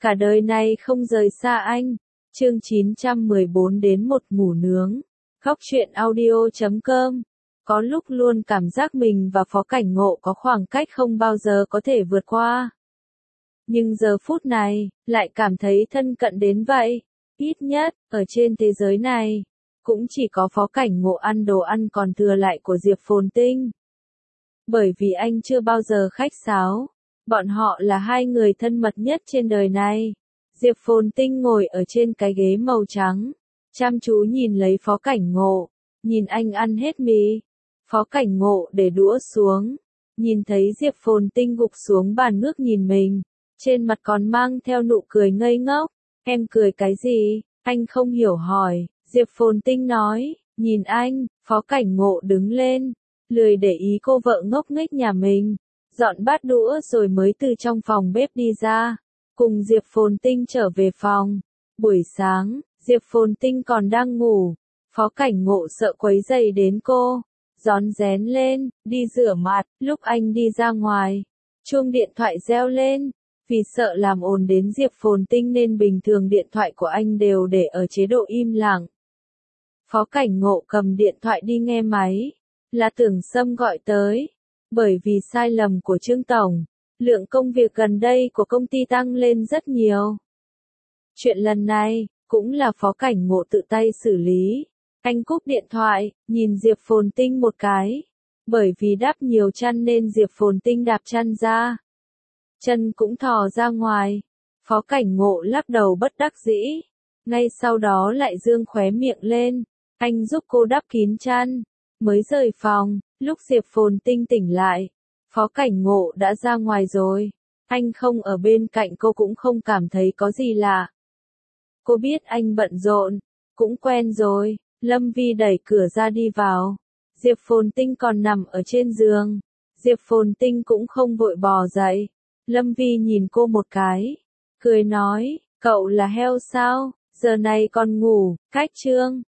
cả đời này không rời xa anh. Chương 914 đến một ngủ nướng. Góc truyện audio.com. Có lúc luôn cảm giác mình và Phó Cảnh Ngộ có khoảng cách không bao giờ có thể vượt qua. Nhưng giờ phút này, lại cảm thấy thân cận đến vậy. Ít nhất, ở trên thế giới này, cũng chỉ có Phó Cảnh Ngộ ăn đồ ăn còn thừa lại của Diệp Phồn Tinh. Bởi vì anh chưa bao giờ khách sáo. Bọn họ là hai người thân mật nhất trên đời này. Diệp Phồn Tinh ngồi ở trên cái ghế màu trắng, chăm chú nhìn lấy Phó Cảnh Ngộ, nhìn anh ăn hết mì. Phó Cảnh Ngộ để đũa xuống, nhìn thấy Diệp Phồn Tinh gục xuống bàn ngước nhìn mình, trên mặt còn mang theo nụ cười ngây ngốc. Em cười cái gì? Anh không hiểu hỏi. Diệp Phồn Tinh nói, nhìn anh. Phó Cảnh Ngộ đứng lên, lười để ý cô vợ ngốc nghếch nhà mình, dọn bát đũa rồi mới từ trong phòng bếp đi ra, cùng Diệp Phồn Tinh trở về phòng. Buổi sáng, Diệp Phồn Tinh còn đang ngủ, Phó Cảnh Ngộ sợ quấy rầy đến cô, rón rén lên, đi rửa mặt. Lúc anh đi ra ngoài, chuông điện thoại reo lên, vì sợ làm ồn đến Diệp Phồn Tinh nên bình thường điện thoại của anh đều để ở chế độ im lặng. Phó Cảnh Ngộ cầm điện thoại đi nghe máy, là Tưởng Sâm gọi tới. Bởi vì sai lầm của Trương Tổng, lượng công việc gần đây của công ty tăng lên rất nhiều. Chuyện lần này, cũng là Phó Cảnh Ngộ tự tay xử lý. Anh cúp điện thoại, nhìn Diệp Phồn Tinh một cái. Bởi vì đắp nhiều chăn nên Diệp Phồn Tinh đạp chăn ra. Chân cũng thò ra ngoài. Phó Cảnh Ngộ lắc đầu bất đắc dĩ. Ngay sau đó lại dương khóe miệng lên. Anh giúp cô đắp kín chăn. Mới rời phòng, lúc Diệp Phồn Tinh tỉnh lại, Phó Cảnh Ngộ đã ra ngoài rồi. Anh không ở bên cạnh cô cũng không cảm thấy có gì lạ. Cô biết anh bận rộn, cũng quen rồi. Lâm Vi đẩy cửa ra đi vào. Diệp Phồn Tinh còn nằm ở trên giường. Diệp Phồn Tinh cũng không vội bò dậy. Lâm Vi nhìn cô một cái, cười nói, cậu là heo sao, giờ này còn ngủ. Cách Trương